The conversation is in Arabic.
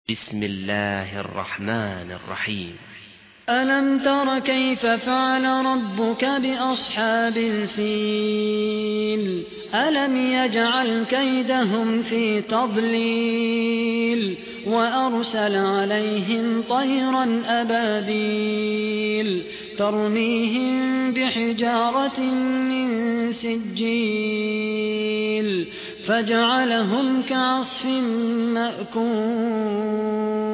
بسم الله الرحمن الرحيم. ألم تر كيف فعل ربك بأصحاب الفيل ألم يجعل كيدهم في تضليل وأرسل عليهم طيرا أبابيل ترميهم بحجارة من سجيل فجعلهم كعصف مأكول.